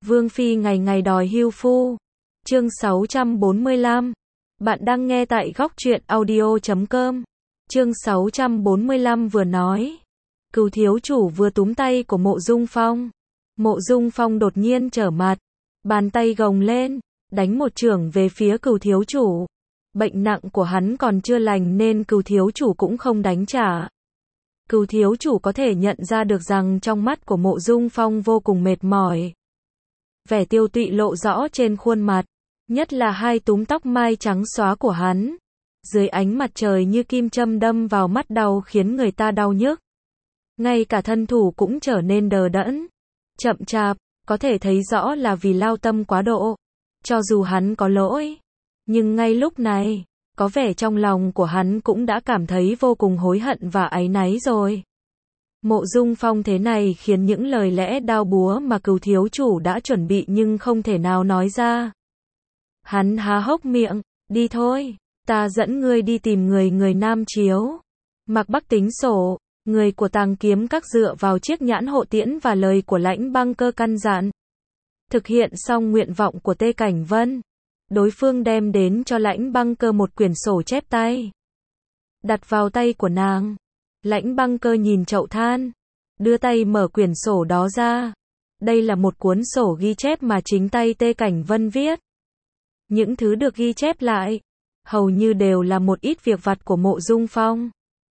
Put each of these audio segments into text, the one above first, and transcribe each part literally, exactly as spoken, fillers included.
Vương Phi ngày ngày đòi hưu phu. Chương sáu trăm bốn mươi lăm. Bạn đang nghe tại góc truyện audio chấm com. Chương sáu trăm bốn mươi lăm vừa nói. Cửu thiếu chủ vừa túm tay của Mộ Dung Phong. Mộ Dung Phong đột nhiên trở mặt. Bàn tay gồng lên, đánh một chưởng về phía cửu thiếu chủ. Bệnh nặng của hắn còn chưa lành nên cửu thiếu chủ cũng không đánh trả. Cửu thiếu chủ có thể nhận ra được rằng trong mắt của Mộ Dung Phong vô cùng mệt mỏi. Vẻ tiêu tụy lộ rõ trên khuôn mặt, nhất là hai túm tóc mai trắng xóa của hắn. Dưới ánh mặt trời như kim châm đâm vào mắt đau khiến người ta đau nhức. Ngay cả thân thủ cũng trở nên đờ đẫn, chậm chạp, có thể thấy rõ là vì lao tâm quá độ. Cho dù hắn có lỗi, nhưng ngay lúc này, có vẻ trong lòng của hắn cũng đã cảm thấy vô cùng hối hận và áy náy rồi. Mộ Dung Phong thế này khiến những lời lẽ đao búa mà cửu thiếu chủ đã chuẩn bị nhưng không thể nào nói ra. Hắn há hốc miệng, đi thôi, ta dẫn ngươi đi tìm người người Nam Chiếu. Mạc Bắc tính sổ, người của Tàng Kiếm Các dựa vào chiếc nhãn hộ tiễn và lời của Lãnh Băng Cơ căn dặn. Thực hiện xong nguyện vọng của Tê Cảnh Vân, đối phương đem đến cho Lãnh Băng Cơ một quyển sổ chép tay. Đặt vào tay của nàng. Lãnh Băng Cơ nhìn chậu than, đưa tay mở quyển sổ đó ra. Đây là một cuốn sổ ghi chép mà chính tay Tê Cảnh Vân viết. Những thứ được ghi chép lại, hầu như đều là một ít việc vặt của Mộ Dung Phong.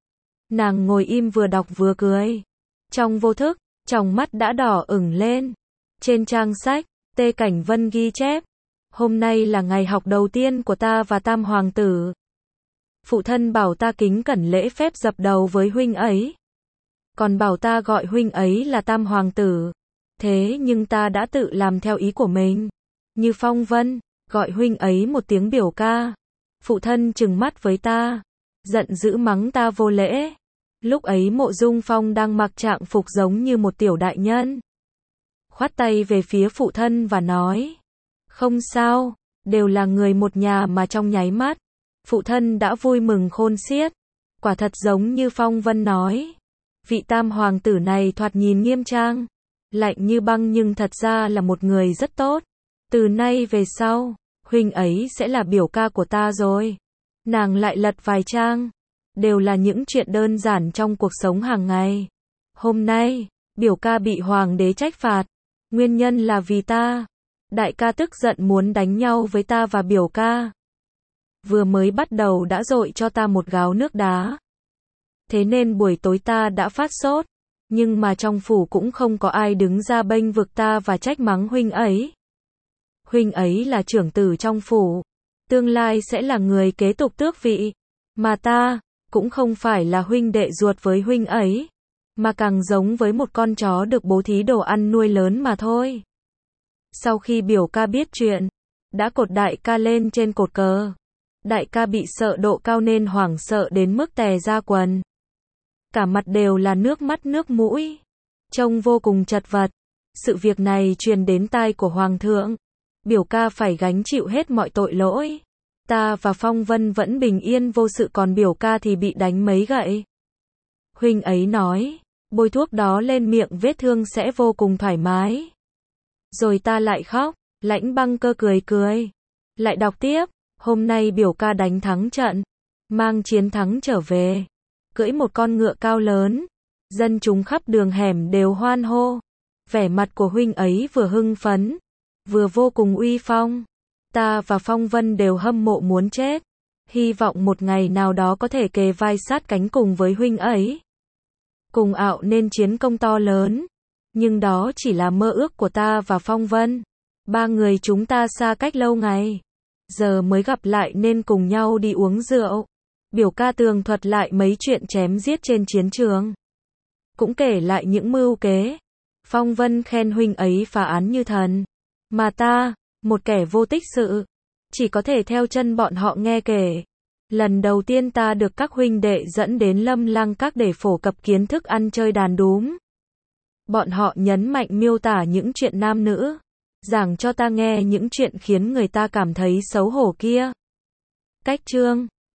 Nàng ngồi im vừa đọc vừa cười. Trong vô thức, tròng mắt đã đỏ ửng lên. Trên trang sách, Tê Cảnh Vân ghi chép. Hôm nay là ngày học đầu tiên của ta và Tam Hoàng tử. Phụ thân bảo ta kính cẩn lễ phép dập đầu với huynh ấy. Còn bảo ta gọi huynh ấy là Tam Hoàng tử. Thế nhưng ta đã tự làm theo ý của mình. Như Phong Vân, gọi huynh ấy một tiếng biểu ca. Phụ thân trừng mắt với ta, giận dữ mắng ta vô lễ. Lúc ấy Mộ Dung Phong đang mặc trạng phục giống như một tiểu đại nhân. Khoát tay về phía phụ thân và nói. Không sao, đều là người một nhà mà trong nháy mắt. Phụ thân đã vui mừng khôn xiết. Quả thật giống như Phong Vân nói. Vị Tam Hoàng tử này thoạt nhìn nghiêm trang, lạnh như băng nhưng thật ra là một người rất tốt. Từ nay về sau, huynh ấy sẽ là biểu ca của ta rồi. Nàng lại lật vài trang. Đều là những chuyện đơn giản trong cuộc sống hàng ngày. Hôm nay, biểu ca bị hoàng đế trách phạt. Nguyên nhân là vì ta. Đại ca tức giận muốn đánh nhau với ta và biểu ca. Vừa mới bắt đầu đã dội cho ta một gáo nước đá. Thế nên buổi tối ta đã phát sốt. Nhưng mà trong phủ cũng không có ai đứng ra bênh vực ta và trách mắng huynh ấy. Huynh ấy là trưởng tử trong phủ. Tương lai sẽ là người kế tục tước vị. Mà ta, cũng không phải là huynh đệ ruột với huynh ấy. Mà càng giống với một con chó được bố thí đồ ăn nuôi lớn mà thôi. Sau khi biểu ca biết chuyện, đã cột đại ca lên trên cột cờ. Đại ca bị sợ độ cao nên hoảng sợ đến mức tè ra quần. Cả mặt đều là nước mắt nước mũi. Trông vô cùng chật vật. Sự việc này truyền đến tai của Hoàng thượng. Biểu ca phải gánh chịu hết mọi tội lỗi. Ta và Phong Vân vẫn bình yên vô sự còn biểu ca thì bị đánh mấy gậy. Huynh ấy nói, bôi thuốc đó lên miệng vết thương sẽ vô cùng thoải mái. Rồi ta lại khóc. Lãnh Băng Cơ cười cười. Lại đọc tiếp. Hôm nay biểu ca đánh thắng trận, mang chiến thắng trở về, cưỡi một con ngựa cao lớn, dân chúng khắp đường hẻm đều hoan hô. Vẻ mặt của huynh ấy vừa hưng phấn, vừa vô cùng uy phong. Ta và Phong Vân đều hâm mộ muốn chết, hy vọng một ngày nào đó có thể kề vai sát cánh cùng với huynh ấy, cùng ạo nên chiến công to lớn. Nhưng đó chỉ là mơ ước của ta và Phong Vân. Ba người chúng ta xa cách lâu ngày, giờ mới gặp lại nên cùng nhau đi uống rượu. Biểu ca tường thuật lại mấy chuyện chém giết trên chiến trường, cũng kể lại những mưu kế. Phong Vân khen huynh ấy phá án như thần. Mà ta, một kẻ vô tích sự, chỉ có thể theo chân bọn họ nghe kể. Lần đầu tiên ta được các huynh đệ dẫn đến Lâm Lăng Các để phổ cập kiến thức ăn chơi đàn đúm. Bọn họ nhấn mạnh miêu tả những chuyện nam nữ, giảng cho ta nghe những chuyện khiến người ta cảm thấy xấu hổ kia. Cách chương